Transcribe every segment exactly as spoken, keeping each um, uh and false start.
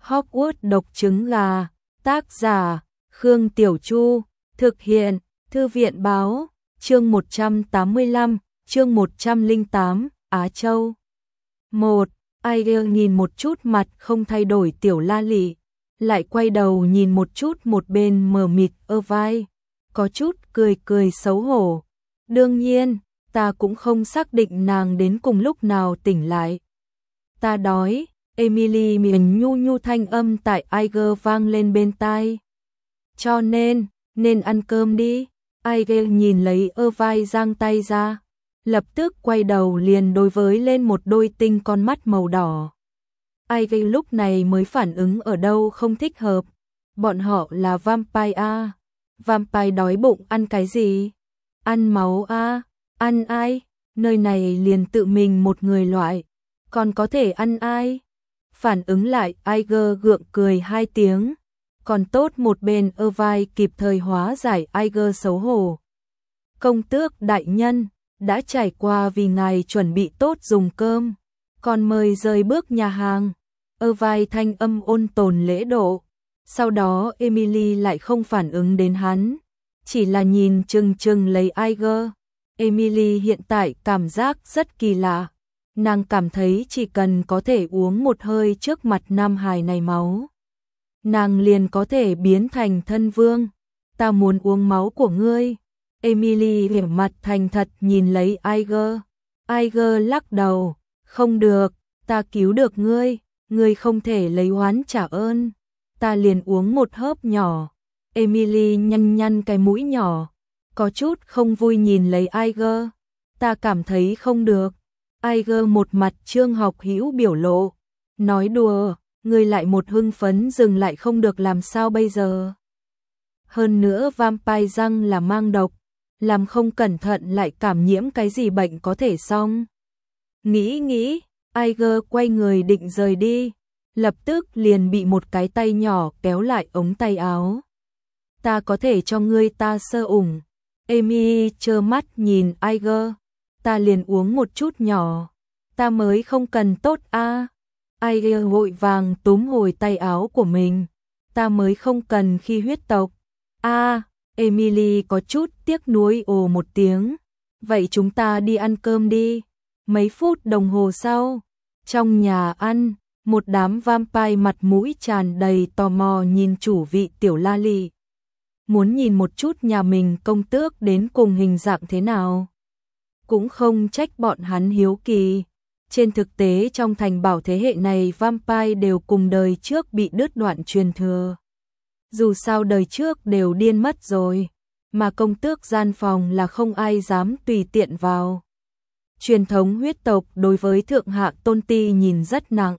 Hogwarts độc trứng gà, tác giả, Khương Tiểu Chu, thực hiện, Thư viện báo, chương một trăm tám mươi lăm, chương một trăm lẻ tám, Á Châu. một. Aiger nhìn một chút mặt không thay đổi Tiểu La Lị, lại quay đầu nhìn một chút một bên mờ mịt Irvine, có chút cười cười xấu hổ. Đương nhiên, ta cũng không xác định nàng đến cùng lúc nào tỉnh lại. Ta đói. Emily mỉm nhu nhu thanh âm tại Aiger vang lên bên tai. Cho nên, nên ăn cơm đi. Aiger nhìn lấy Irvine giang tay ra, lập tức quay đầu liền đối với lên một đôi tinh con mắt màu đỏ. Aiger lúc này mới phản ứng ở đâu không thích hợp. Bọn họ là vampire a. Vampire đói bụng ăn cái gì? Ăn máu a. Ăn ai? Nơi này liền tự mình một người loại, còn có thể ăn ai? Phản ứng lại, Aiger gượng cười hai tiếng. Còn tốt một bên Irvine kịp thời hóa giải Aiger xấu hổ. Công tước đại nhân, đã trải qua vì ngài chuẩn bị tốt dùng cơm, còn mời rời bước nhà hàng. Irvine thanh âm ôn tồn lễ độ. Sau đó Emily lại không phản ứng đến hắn, chỉ là nhìn chừng chừng lấy Aiger. Emily hiện tại cảm giác rất kỳ lạ. Nàng cảm thấy chỉ cần có thể uống một hơi trước mặt nam hài này máu, nàng liền có thể biến thành thân vương. Ta muốn uống máu của ngươi. Emily vẻ mặt thành thật nhìn lấy Aiger. Aiger lắc đầu. Không được, ta cứu được ngươi, ngươi không thể lấy oán trả ơn. Ta liền uống một hớp nhỏ. Emily nhăn nhăn cái mũi nhỏ, có chút không vui nhìn lấy Aiger. Ta cảm thấy không được. Aiger một mặt Trương Học Hữu biểu lộ, nói đùa, ngươi lại một hưng phấn dừng lại không được làm sao bây giờ. Hơn nữa vampire răng là mang độc, làm không cẩn thận lại cảm nhiễm cái gì bệnh có thể xong. Nghĩ nghĩ, Aiger quay người định rời đi, lập tức liền bị một cái tay nhỏ kéo lại ống tay áo. Ta có thể cho ngươi ta sơ ủng. Amy trơ mắt nhìn Aiger. Ta liền uống một chút nhỏ, ta mới không cần tốt a. À. Aiger vội vàng túm hồi tay áo của mình, ta mới không cần khi huyết tộc. A, à, Emily có chút tiếc nuối ồ một tiếng. Vậy chúng ta đi ăn cơm đi. Mấy phút đồng hồ sau, trong nhà ăn, một đám vampire mặt mũi tràn đầy tò mò nhìn chủ vị Tiểu La Lị. Muốn nhìn một chút nhà mình công tước đến cùng hình dạng thế nào. Cũng không trách bọn hắn hiếu kỳ. Trên thực tế trong thành bảo thế hệ này vampire đều cùng đời trước bị đứt đoạn truyền thừa. Dù sao đời trước đều điên mất rồi, mà công tước gian phòng là không ai dám tùy tiện vào. Truyền thống huyết tộc đối với thượng hạ tôn ti nhìn rất nặng.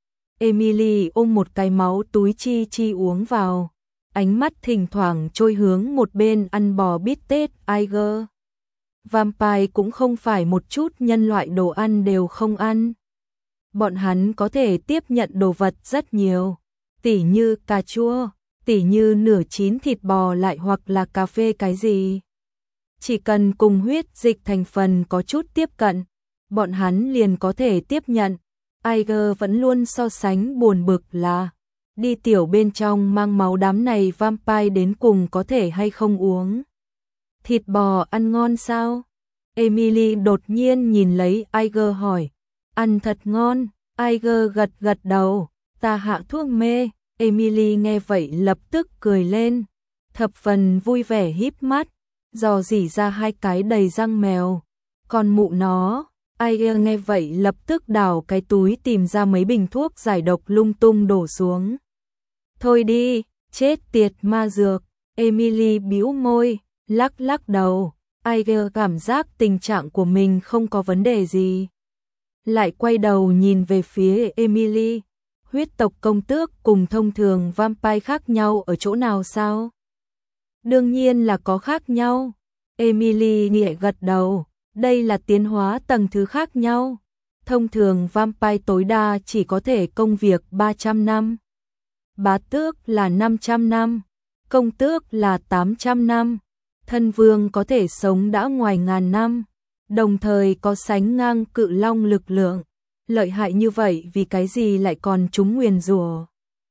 Emily ôm một cái máu túi chi chi uống vào, ánh mắt thỉnh thoảng trôi hướng một bên ăn bò bít tết Aiger. Vampire cũng không phải một chút nhân loại đồ ăn đều không ăn. Bọn hắn có thể tiếp nhận đồ vật rất nhiều, tỉ như cà chua, tỉ như nửa chín thịt bò lại hoặc là cà phê cái gì. Chỉ cần cùng huyết dịch thành phần có chút tiếp cận, bọn hắn liền có thể tiếp nhận. Aiger vẫn luôn so sánh buồn bực là đi tiểu bên trong mang máu đám này vampire đến cùng có thể hay không uống. Thịt bò ăn ngon sao? Emily đột nhiên nhìn lấy Aiger hỏi. Ăn thật ngon. Aiger gật gật đầu. Ta hạ thuốc mê. Emily nghe vậy lập tức cười lên, thập phần vui vẻ híp mắt, dò dỉ ra hai cái đầy răng mèo. Còn mụ nó. Aiger nghe vậy lập tức đào cái túi tìm ra mấy bình thuốc giải độc lung tung đổ xuống. Thôi đi, chết tiệt ma dược. Emily bĩu môi, lắc lắc đầu. Aiger cảm giác tình trạng của mình không có vấn đề gì. Lại quay đầu nhìn về phía Emily. Huyết tộc công tước cùng thông thường vampire khác nhau ở chỗ nào sao? Đương nhiên là có khác nhau. Emily nhẹ gật đầu. Đây là tiến hóa tầng thứ khác nhau. Thông thường vampire tối đa chỉ có thể công việc ba trăm năm. Bá tước là năm trăm năm. Công tước là tám trăm năm. Thân vương có thể sống đã ngoài ngàn năm, đồng thời có sánh ngang cự long lực lượng. Lợi hại như vậy vì cái gì lại còn trúng nguyền rủa?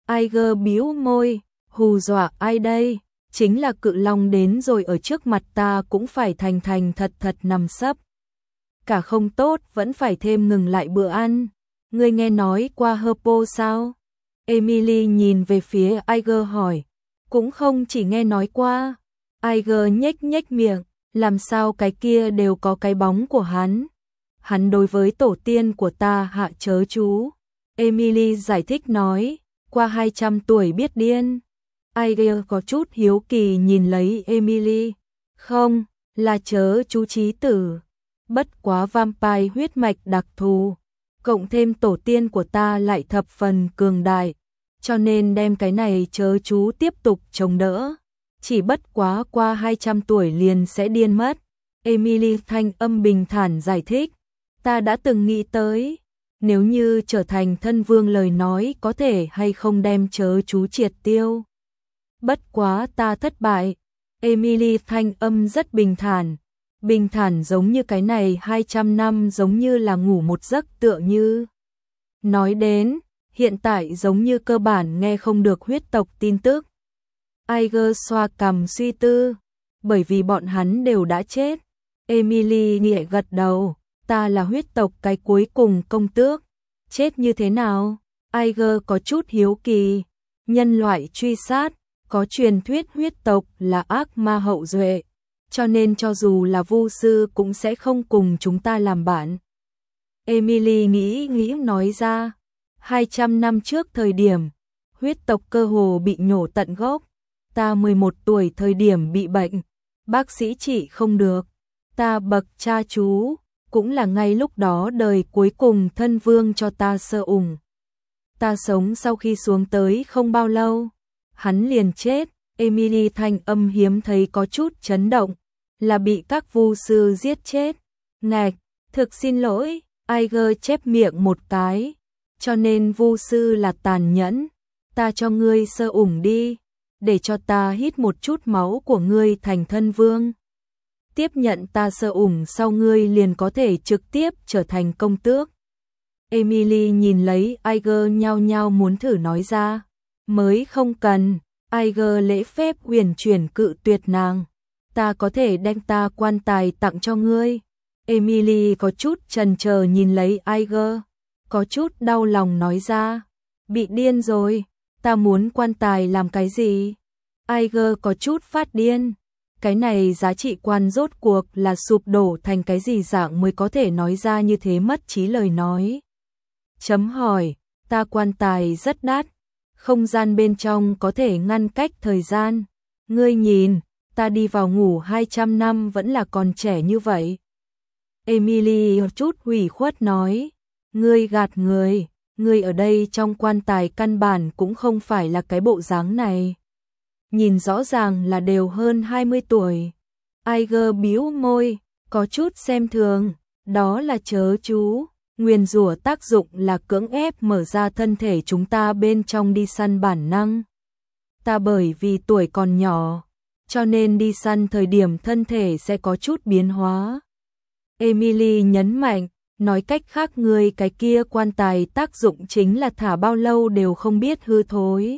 Iger bĩu môi, hù dọa ai đây? Chính là cự long đến rồi ở trước mặt ta cũng phải thành thành thật thật nằm sấp. Cả không tốt vẫn phải thêm ngừng lại bữa ăn. Ngươi nghe nói qua Herpo sao? Emily nhìn về phía Iger hỏi. Cũng không chỉ nghe nói qua. Iger nhếch nhếch miệng, làm sao cái kia đều có cái bóng của hắn. Hắn đối với tổ tiên của ta hạ chớ chú. Emily giải thích nói, qua hai trăm tuổi biết điên. Iger có chút hiếu kỳ nhìn lấy Emily. Không, là chớ chú chí tử. Bất quá vampire huyết mạch đặc thù. Cộng thêm tổ tiên của ta lại thập phần cường đại. Cho nên đem cái này chớ chú tiếp tục chống đỡ. Chỉ bất quá qua hai trăm tuổi liền sẽ điên mất. Emily thanh âm bình thản giải thích. Ta đã từng nghĩ tới. Nếu như trở thành thân vương lời nói có thể hay không đem chớ chú triệt tiêu. Bất quá ta thất bại. Emily thanh âm rất bình thản. Bình thản giống như cái này hai trăm năm giống như là ngủ một giấc tựa như. Nói đến, hiện tại giống như cơ bản nghe không được huyết tộc tin tức. Iger xoa cằm suy tư, bởi vì bọn hắn đều đã chết. Emily nhẹ gật đầu, ta là huyết tộc cái cuối cùng công tước. Chết như thế nào? Iger có chút hiếu kỳ. Nhân loại truy sát, có truyền thuyết huyết tộc là ác ma hậu duệ. Cho nên cho dù là vu sư cũng sẽ không cùng chúng ta làm bạn. Emily nghĩ nghĩ nói ra, hai trăm năm trước thời điểm, huyết tộc cơ hồ bị nhổ tận gốc. Ta mười một tuổi thời điểm bị bệnh, bác sĩ trị không được. Ta bậc cha chú, cũng là ngay lúc đó đời cuối cùng thân vương cho ta sơ ủng. Ta sống sau khi xuống tới không bao lâu, hắn liền chết. Emily thanh âm hiếm thấy có chút chấn động, là bị các vu sư giết chết. Ngạch, thực xin lỗi, Iger chép miệng một cái, cho nên vu sư là tàn nhẫn. Ta cho ngươi sơ ủng đi, để cho ta hít một chút máu của ngươi thành thân vương. Tiếp nhận ta sơ ủng sau ngươi liền có thể trực tiếp trở thành công tước. Emily nhìn lấy Iger nhao nhao muốn thử nói ra, mới không cần. Iger lễ phép huyền chuyển cự tuyệt nàng. Ta có thể đem ta quan tài tặng cho ngươi. Emily có chút chần chờ nhìn lấy Iger, có chút đau lòng nói ra, bị điên rồi, ta muốn quan tài làm cái gì? Iger có chút phát điên, cái này giá trị quan rốt cuộc là sụp đổ thành cái gì dạng mới có thể nói ra như thế mất trí lời nói. Chấm hỏi, ta quan tài rất đắt, không gian bên trong có thể ngăn cách thời gian. Ngươi nhìn, ta đi vào ngủ hai trăm năm vẫn là còn trẻ như vậy. Emily chút hủy khuất nói, ngươi gạt người, ngươi ở đây trong quan tài căn bản cũng không phải là cái bộ dáng này. Nhìn rõ ràng là đều hơn hai mươi tuổi. Iger bĩu môi, có chút xem thường, đó là chớ chú. Nguyền rủa tác dụng là cưỡng ép mở ra thân thể chúng ta bên trong đi săn bản năng. Ta bởi vì tuổi còn nhỏ, cho nên đi săn thời điểm thân thể sẽ có chút biến hóa. Emily nhấn mạnh, nói cách khác người cái kia quan tài tác dụng chính là thả bao lâu đều không biết hư thối.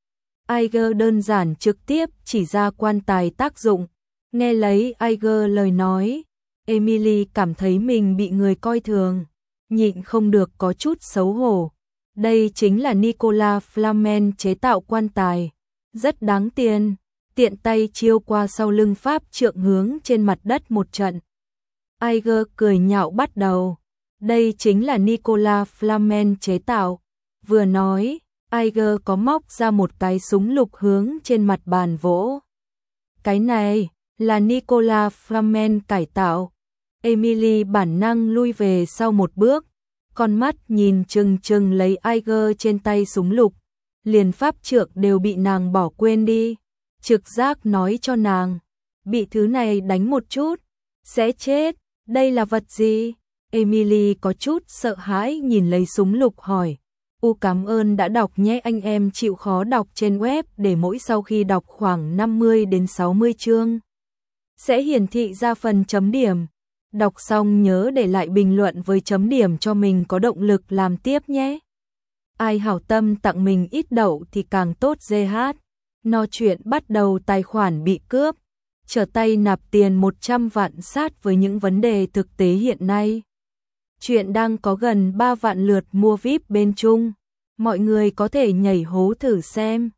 Iger đơn giản trực tiếp chỉ ra quan tài tác dụng. Nghe lấy Iger lời nói, Emily cảm thấy mình bị người coi thường, nhịn không được có chút xấu hổ. Đây chính là Nicolas Flamel chế tạo quan tài, rất đáng tiền. Tiện tay chiêu qua sau lưng pháp trượng hướng trên mặt đất một trận. Iger cười nhạo bắt đầu. Đây chính là Nicolas Flamel chế tạo. Vừa nói, Iger có móc ra một cái súng lục hướng trên mặt bàn vỗ. Cái này là Nicolas Flamel cải tạo. Emily bản năng lui về sau một bước, con mắt nhìn chừng chừng lấy Iger trên tay súng lục, liền pháp trượng đều bị nàng bỏ quên đi. Trực giác nói cho nàng, bị thứ này đánh một chút, sẽ chết, đây là vật gì? Emily có chút sợ hãi nhìn lấy súng lục hỏi, u cảm ơn đã đọc nhé anh em chịu khó đọc trên web để mỗi sau khi đọc khoảng năm mươi đến sáu mươi chương, sẽ hiển thị ra phần chấm điểm. Đọc xong nhớ để lại bình luận với chấm điểm cho mình có động lực làm tiếp nhé. ai hảo tâm tặng mình ít đậu thì càng tốt giê hát. No chuyện bắt đầu tài khoản bị cướp, trở tay nạp tiền một trăm vạn sát với những vấn đề thực tế hiện nay. Chuyện đang có gần ba vạn lượt mua víp bên Trung, mọi người có thể nhảy hố thử xem.